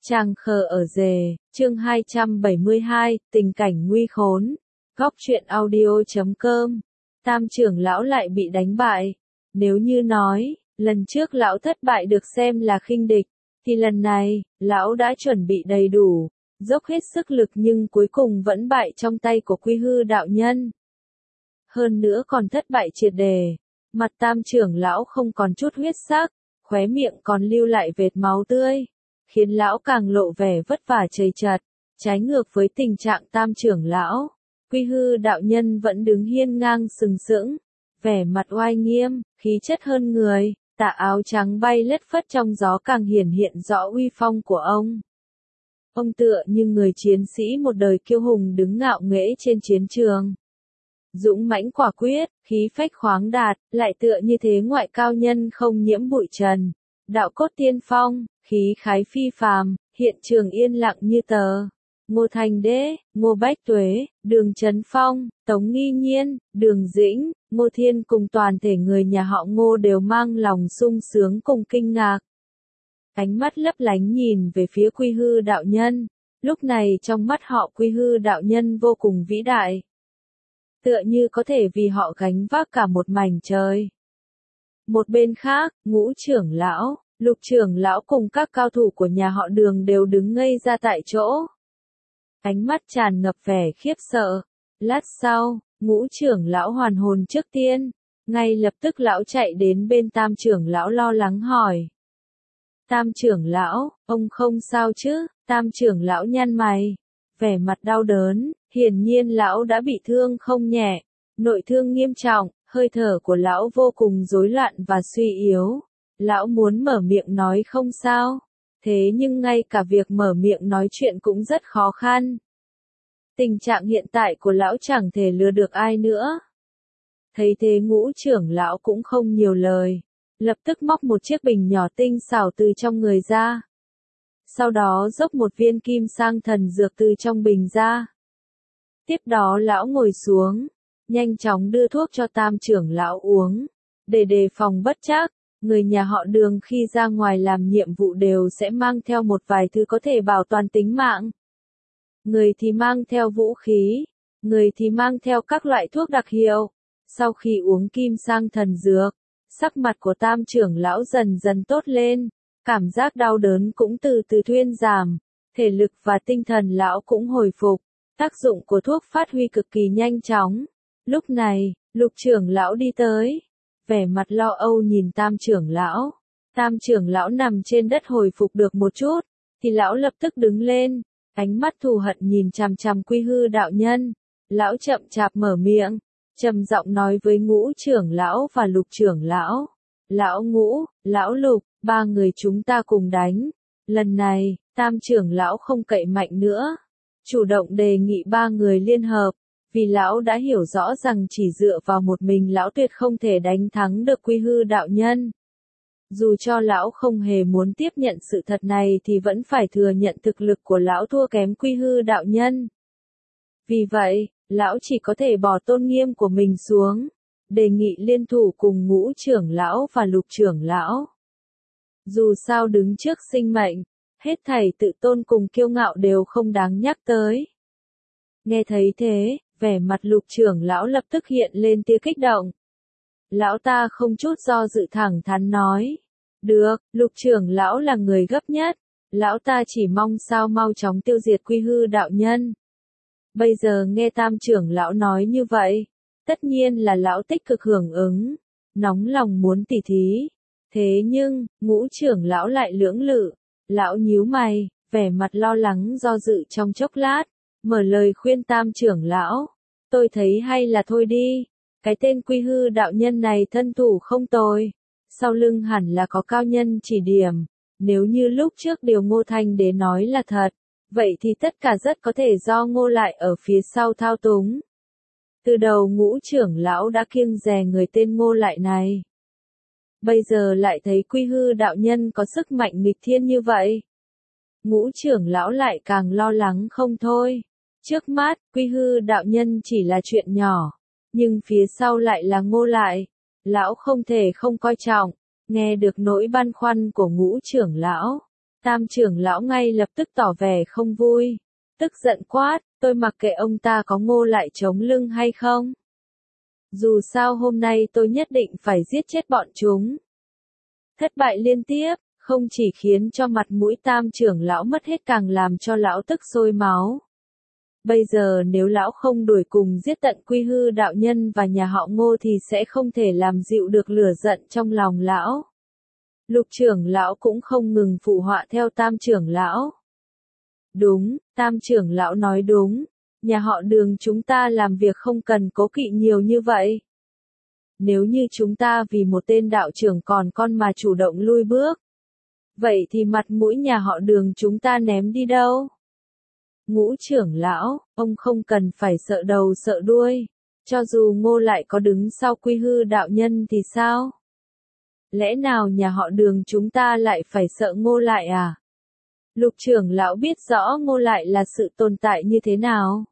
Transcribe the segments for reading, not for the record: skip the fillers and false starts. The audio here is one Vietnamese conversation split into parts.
Tràng khờ ở rề, chương 272, tình cảnh nguy khốn. Góc truyện audio.com. Tam trưởng lão lại bị đánh bại. Nếu như nói, lần trước lão thất bại được xem là khinh địch, thì lần này, lão đã chuẩn bị đầy đủ, dốc hết sức lực nhưng cuối cùng vẫn bại trong tay của Quy Hư đạo nhân. Hơn nữa còn thất bại triệt đề, mặt tam trưởng lão không còn chút huyết sắc, khóe miệng còn lưu lại vệt máu tươi, khiến lão càng lộ vẻ vất vả chầy chật. Trái ngược với tình trạng tam trưởng lão, Quy Hư đạo nhân vẫn đứng hiên ngang sừng sững, vẻ mặt oai nghiêm, khí chất hơn người, tà áo trắng bay lất phất trong gió càng hiển hiện rõ uy phong của ông. Ông tựa như người chiến sĩ một đời kiêu hùng đứng ngạo nghễ trên chiến trường. Dũng mãnh quả quyết, khí phách khoáng đạt, lại tựa như thế ngoại cao nhân không nhiễm bụi trần. Đạo cốt tiên phong, khí khái phi phàm, hiện trường yên lặng như tờ. Ngô Thành Đế, Ngô Bách Tuế, Đường Trấn Phong, Tống Nghi Nhiên, Đường Dĩnh, Ngô Thiên cùng toàn thể người nhà họ Ngô đều mang lòng sung sướng cùng kinh ngạc. Ánh mắt lấp lánh nhìn về phía Quy Hư đạo nhân, lúc này trong mắt họ Quy Hư đạo nhân vô cùng vĩ đại. Tựa như có thể vì họ gánh vác cả một mảnh trời. Một bên khác, Ngũ trưởng lão, Lục trưởng lão cùng các cao thủ của nhà họ Đường đều đứng ngây ra tại chỗ. Ánh mắt tràn ngập vẻ khiếp sợ. Lát sau, Ngũ trưởng lão hoàn hồn trước tiên, ngay lập tức lão chạy đến bên tam trưởng lão lo lắng hỏi. Tam trưởng lão, ông không sao chứ? Tam trưởng lão nhăn mày, vẻ mặt đau đớn, hiển nhiên lão đã bị thương không nhẹ, nội thương nghiêm trọng, hơi thở của lão vô cùng rối loạn và suy yếu. Lão muốn mở miệng nói không sao, thế nhưng ngay cả việc mở miệng nói chuyện cũng rất khó khăn. Tình trạng hiện tại của lão chẳng thể lừa được ai nữa. Thấy thế Ngũ trưởng lão cũng không nhiều lời, lập tức móc một chiếc bình nhỏ tinh xảo từ trong người ra. Sau đó dốc một viên kim sang thần dược từ trong bình ra. Tiếp đó lão ngồi xuống, nhanh chóng đưa thuốc cho tam trưởng lão uống, để đề phòng bất trắc. Người nhà họ Đường khi ra ngoài làm nhiệm vụ đều sẽ mang theo một vài thứ có thể bảo toàn tính mạng. Người thì mang theo vũ khí, người thì mang theo các loại thuốc đặc hiệu. Sau khi uống kim sang thần dược, sắc mặt của tam trưởng lão dần dần tốt lên, cảm giác đau đớn cũng từ từ thuyên giảm, thể lực và tinh thần lão cũng hồi phục, tác dụng của thuốc phát huy cực kỳ nhanh chóng. Lúc này, Lục trưởng lão đi tới, vẻ mặt lo âu nhìn tam trưởng lão. Tam trưởng lão nằm trên đất hồi phục được một chút, thì lão lập tức đứng lên, ánh mắt thù hận nhìn chằm chằm Quy Hư đạo nhân. Lão chậm chạp mở miệng, trầm giọng nói với Ngũ trưởng lão và Lục trưởng lão. Lão Ngũ, lão Lục, ba người chúng ta cùng đánh. Lần này, tam trưởng lão không cậy mạnh nữa, chủ động đề nghị ba người liên hợp. Vì lão đã hiểu rõ rằng chỉ dựa vào một mình lão tuyệt không thể đánh thắng được Quy Hư đạo nhân. Dù cho lão không hề muốn tiếp nhận sự thật này thì vẫn phải thừa nhận thực lực của lão thua kém Quy Hư đạo nhân. Vì vậy, lão chỉ có thể bỏ tôn nghiêm của mình xuống, đề nghị liên thủ cùng Ngũ trưởng lão và Lục trưởng lão. Dù sao đứng trước sinh mệnh, hết thảy tự tôn cùng kiêu ngạo đều không đáng nhắc tới. Nghe thấy thế, vẻ mặt Lục trưởng lão lập tức hiện lên tia kích động. Lão ta không chút do dự thẳng thắn nói. Được, Lục trưởng lão là người gấp nhất. Lão ta chỉ mong sao mau chóng tiêu diệt Quy Hư đạo nhân. Bây giờ nghe tam trưởng lão nói như vậy, tất nhiên là lão tích cực hưởng ứng, nóng lòng muốn tỉ thí. Thế nhưng, Ngũ trưởng lão lại lưỡng lự. Lão nhíu mày, vẻ mặt lo lắng do dự trong chốc lát, mở lời khuyên tam trưởng lão. Tôi thấy hay là thôi đi, cái tên Quy Hư đạo nhân này thân thủ không tồi, sau lưng hẳn là có cao nhân chỉ điểm. Nếu như lúc trước điều Ngô Thành Đế nói là thật, vậy thì tất cả rất có thể do Ngô lại ở phía sau thao túng. Từ đầu Ngũ trưởng lão đã kiêng dè người tên Ngô lại này. Bây giờ lại thấy Quy Hư đạo nhân có sức mạnh nghịch thiên như vậy. Ngũ trưởng lão lại càng lo lắng không thôi. Trước mắt, Quy Hư đạo nhân chỉ là chuyện nhỏ, nhưng phía sau lại là Ngô lại. Lão không thể không coi trọng. Nghe được nỗi băn khoăn của Ngũ trưởng lão, Tam trưởng lão ngay lập tức tỏ vẻ không vui. Tức giận quát, tôi mặc kệ ông ta có Ngô Lại chống lưng hay không. Dù sao hôm nay tôi nhất định phải giết chết bọn chúng. Thất bại liên tiếp, không chỉ khiến cho mặt mũi Tam trưởng lão mất hết càng làm cho lão tức sôi máu. Bây giờ nếu lão không đuổi cùng giết tận Quy Hư đạo nhân và nhà họ Ngô thì sẽ không thể làm dịu được lửa giận trong lòng lão. Lục trưởng lão cũng không ngừng phụ họa theo Tam trưởng lão. Đúng, Tam trưởng lão nói đúng, nhà họ Đường chúng ta làm việc không cần cố kỵ nhiều như vậy. Nếu như chúng ta vì một tên đạo trưởng còn con mà chủ động lui bước, vậy thì mặt mũi nhà họ Đường chúng ta ném đi đâu? Ngũ trưởng lão, ông không cần phải sợ đầu sợ đuôi, cho dù Ngô Lại có đứng sau Quy Hư đạo nhân thì sao? Lẽ nào nhà họ Đường chúng ta lại phải sợ Ngô Lại à? Lục trưởng lão biết rõ Ngô Lại là sự tồn tại như thế nào.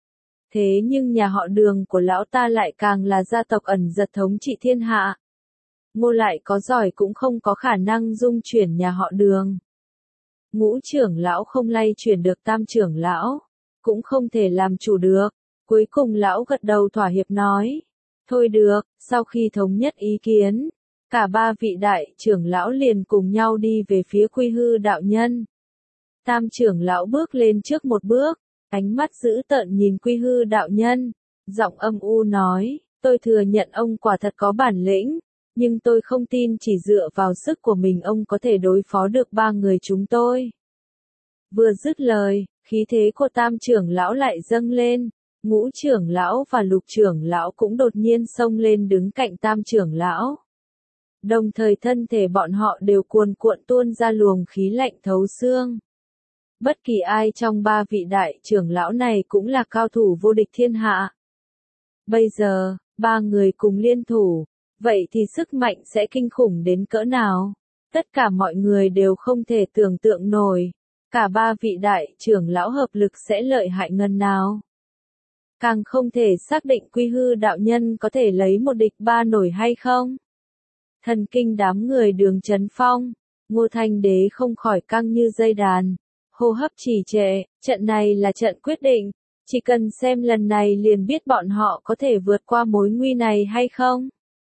Thế nhưng nhà họ Đường của lão ta lại càng là gia tộc ẩn giật thống trị thiên hạ. Ngô Lại có giỏi cũng không có khả năng dung chuyển nhà họ Đường. Ngũ trưởng lão không lay chuyển được Tam trưởng lão, cũng không thể làm chủ được. Cuối cùng lão gật đầu thỏa hiệp nói, thôi được, sau khi thống nhất ý kiến, cả ba vị đại trưởng lão liền cùng nhau đi về phía Quy Hư đạo nhân. Tam trưởng lão bước lên trước một bước, ánh mắt dữ tợn nhìn Quy Hư đạo nhân, giọng âm u nói, tôi thừa nhận ông quả thật có bản lĩnh, nhưng tôi không tin chỉ dựa vào sức của mình ông có thể đối phó được ba người chúng tôi. Vừa dứt lời, khí thế của Tam trưởng lão lại dâng lên, Ngũ trưởng lão và Lục trưởng lão cũng đột nhiên xông lên đứng cạnh Tam trưởng lão. Đồng thời thân thể bọn họ đều cuồn cuộn tuôn ra luồng khí lạnh thấu xương. Bất kỳ ai trong ba vị đại trưởng lão này cũng là cao thủ vô địch thiên hạ. Bây giờ, ba người cùng liên thủ, vậy thì sức mạnh sẽ kinh khủng đến cỡ nào? Tất cả mọi người đều không thể tưởng tượng nổi. Cả ba vị đại trưởng lão hợp lực sẽ lợi hại ngần nào? Càng không thể xác định Quy Hư đạo nhân có thể lấy một địch ba nổi hay không? Thần kinh đám người Đường Chấn Phong, Ngô Thanh Đế không khỏi căng như dây đàn. Hô hấp trì trệ, trận này là trận quyết định, chỉ cần xem lần này liền biết bọn họ có thể vượt qua mối nguy này hay không.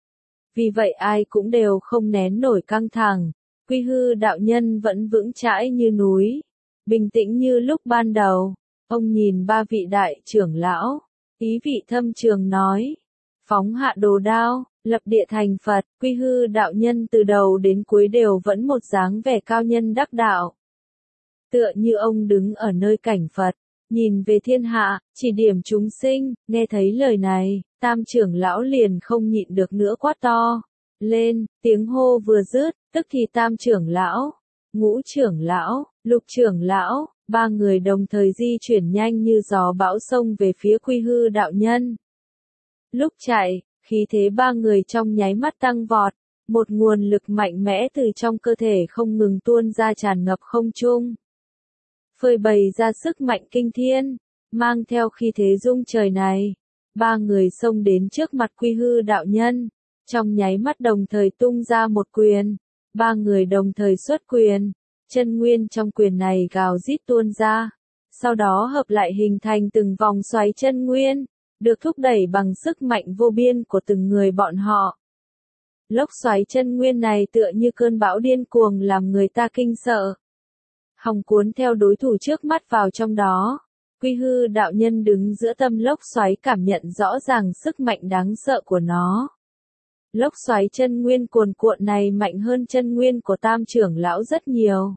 Vì vậy ai cũng đều không nén nổi căng thẳng, Quy Hư đạo nhân vẫn vững chãi như núi, bình tĩnh như lúc ban đầu. Ông nhìn ba vị đại trưởng lão, ý vị thâm trường nói, phóng hạ đồ đao, lập địa thành Phật. Quy Hư đạo nhân từ đầu đến cuối đều vẫn một dáng vẻ cao nhân đắc đạo. Tựa như ông đứng ở nơi cảnh Phật, nhìn về thiên hạ, chỉ điểm chúng sinh. Nghe thấy lời này, Tam trưởng lão liền không nhịn được nữa quát to lên, tiếng hô vừa dứt, tức thì Tam trưởng lão, Ngũ trưởng lão, Lục trưởng lão, ba người đồng thời di chuyển nhanh như gió bão xông về phía Quy Hư đạo nhân. Lúc chạy, khí thế ba người trong nháy mắt tăng vọt, một nguồn lực mạnh mẽ từ trong cơ thể không ngừng tuôn ra tràn ngập không trung. Phơi bày ra sức mạnh kinh thiên, mang theo khí thế rung trời này, ba người xông đến trước mặt Quy Hư đạo nhân, trong nháy mắt đồng thời tung ra một quyền, ba người đồng thời xuất quyền, chân nguyên trong quyền này gào rít tuôn ra, sau đó hợp lại hình thành từng vòng xoáy chân nguyên, được thúc đẩy bằng sức mạnh vô biên của từng người bọn họ. Lốc xoáy chân nguyên này tựa như cơn bão điên cuồng làm người ta kinh sợ. Hòng cuốn theo đối thủ trước mắt vào trong đó. Quy Hư đạo nhân đứng giữa tâm lốc xoáy cảm nhận rõ ràng sức mạnh đáng sợ của nó. Lốc xoáy chân nguyên cuồn cuộn này mạnh hơn chân nguyên của Tam trưởng lão rất nhiều.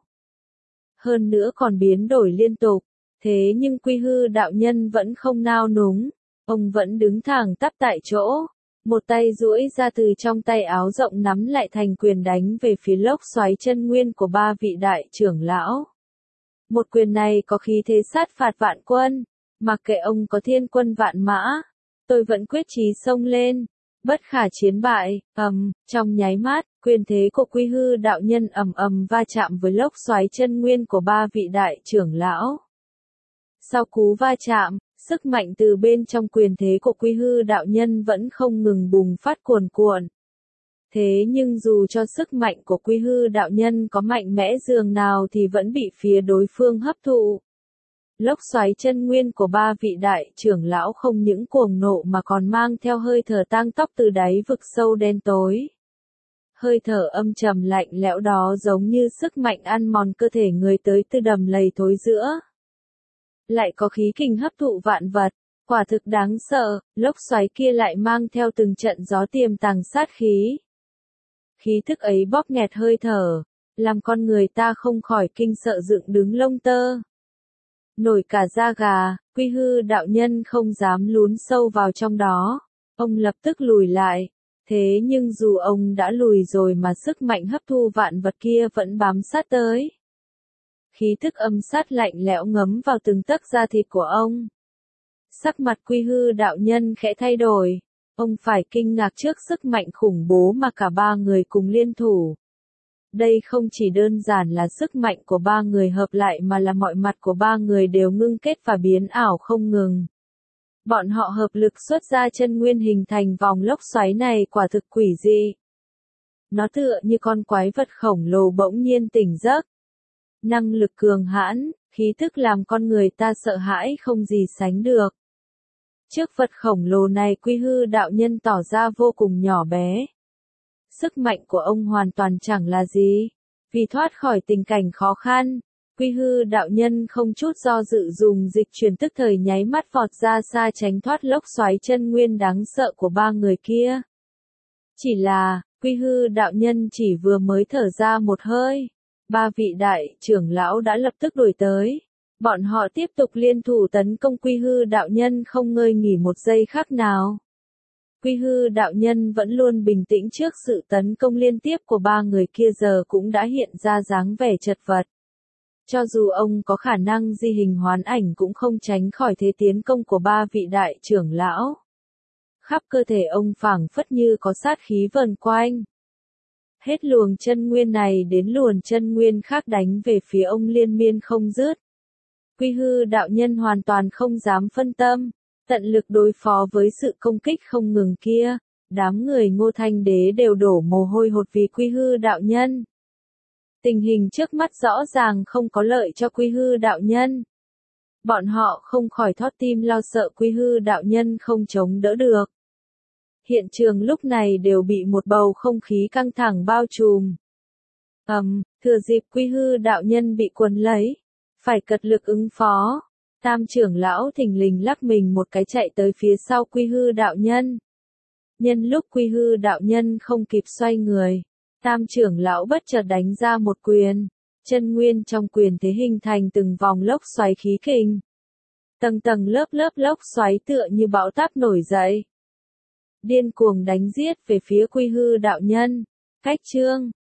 Hơn nữa còn biến đổi liên tục. Thế nhưng Quy Hư đạo nhân vẫn không nao núng. Ông vẫn đứng thẳng tắp tại chỗ. Một tay duỗi ra từ trong tay áo rộng nắm lại thành quyền đánh về phía lốc xoáy chân nguyên của ba vị đại trưởng lão. Một quyền này có khí thế sát phạt vạn quân, mặc kệ ông có thiên quân vạn mã, tôi vẫn quyết chí xông lên, bất khả chiến bại. Trong nháy mắt, quyền thế của Quy Hư đạo nhân ầm ầm va chạm với lốc xoáy chân nguyên của ba vị đại trưởng lão. Sau cú va chạm, sức mạnh từ bên trong quyền thế của Quy Hư đạo nhân vẫn không ngừng bùng phát cuồn cuộn. Thế nhưng dù cho sức mạnh của Quy Hư đạo nhân có mạnh mẽ dường nào thì vẫn bị phía đối phương hấp thụ. Lốc xoáy chân nguyên của ba vị đại trưởng lão không những cuồng nộ mà còn mang theo hơi thở tang tóc từ đáy vực sâu đen tối. Hơi thở âm trầm lạnh lẽo đó giống như sức mạnh ăn mòn cơ thể người tới từ đầm lầy thối giữa. Lại có khí kình hấp thụ vạn vật, quả thực đáng sợ, lốc xoáy kia lại mang theo từng trận gió tiềm tàng sát khí. Khí thức ấy bóp nghẹt hơi thở, làm con người ta không khỏi kinh sợ dựng đứng lông tơ. Nổi cả da gà, Quy Hư đạo nhân không dám lún sâu vào trong đó. Ông lập tức lùi lại. Thế nhưng dù ông đã lùi rồi mà sức mạnh hấp thu vạn vật kia vẫn bám sát tới. Khí thức âm sát lạnh lẽo ngấm vào từng tấc da thịt của ông. Sắc mặt Quy Hư đạo nhân khẽ thay đổi. Ông phải kinh ngạc trước sức mạnh khủng bố mà cả ba người cùng liên thủ. Đây không chỉ đơn giản là sức mạnh của ba người hợp lại mà là mọi mặt của ba người đều ngưng kết và biến ảo không ngừng. Bọn họ hợp lực xuất ra chân nguyên hình thành vòng lốc xoáy này quả thực quỷ dị. Nó tựa như con quái vật khổng lồ bỗng nhiên tỉnh giấc. Năng lực cường hãn, khí thức làm con người ta sợ hãi không gì sánh được. Trước vật khổng lồ này Quy Hư đạo nhân tỏ ra vô cùng nhỏ bé. Sức mạnh của ông hoàn toàn chẳng là gì. Vì thoát khỏi tình cảnh khó khăn, Quy Hư đạo nhân không chút do dự dùng dịch truyền tức thời nháy mắt vọt ra xa tránh thoát lốc xoáy chân nguyên đáng sợ của ba người kia. Chỉ là, Quy Hư đạo nhân chỉ vừa mới thở ra một hơi, ba vị đại trưởng lão đã lập tức đuổi tới. Bọn họ tiếp tục liên thủ tấn công Quy Hư đạo nhân không ngơi nghỉ một giây khắc nào. Quy Hư đạo nhân vẫn luôn bình tĩnh trước sự tấn công liên tiếp của ba người kia giờ cũng đã hiện ra dáng vẻ chật vật. Cho dù ông có khả năng di hình hoán ảnh cũng không tránh khỏi thế tiến công của ba vị đại trưởng lão. Khắp cơ thể ông phảng phất như có sát khí vần quanh. Hết luồng chân nguyên này đến luồng chân nguyên khác đánh về phía ông liên miên không dứt. Quy Hư đạo nhân hoàn toàn không dám phân tâm, tận lực đối phó với sự công kích không ngừng kia. Đám người Ngô Thanh Đế đều đổ mồ hôi hột vì Quy Hư đạo nhân. Tình hình trước mắt rõ ràng không có lợi cho Quy Hư đạo nhân. Bọn họ không khỏi thót tim lo sợ Quy Hư đạo nhân không chống đỡ được. Hiện trường lúc này đều bị một bầu không khí căng thẳng bao trùm. Thừa dịp Quy Hư đạo nhân bị quấn lấy, phải cật lực ứng phó. Tam trưởng lão thình lình lắc mình một cái chạy tới phía sau Quy Hư đạo nhân. Nhân lúc Quy Hư đạo nhân không kịp xoay người, Tam trưởng lão bất chợt đánh ra một quyền. Chân nguyên trong quyền thế hình thành từng vòng lốc xoáy khí kình. Tầng tầng lớp lớp lốc xoáy tựa như bão táp nổi dậy. Điên cuồng đánh giết về phía Quy Hư đạo nhân. Cách chương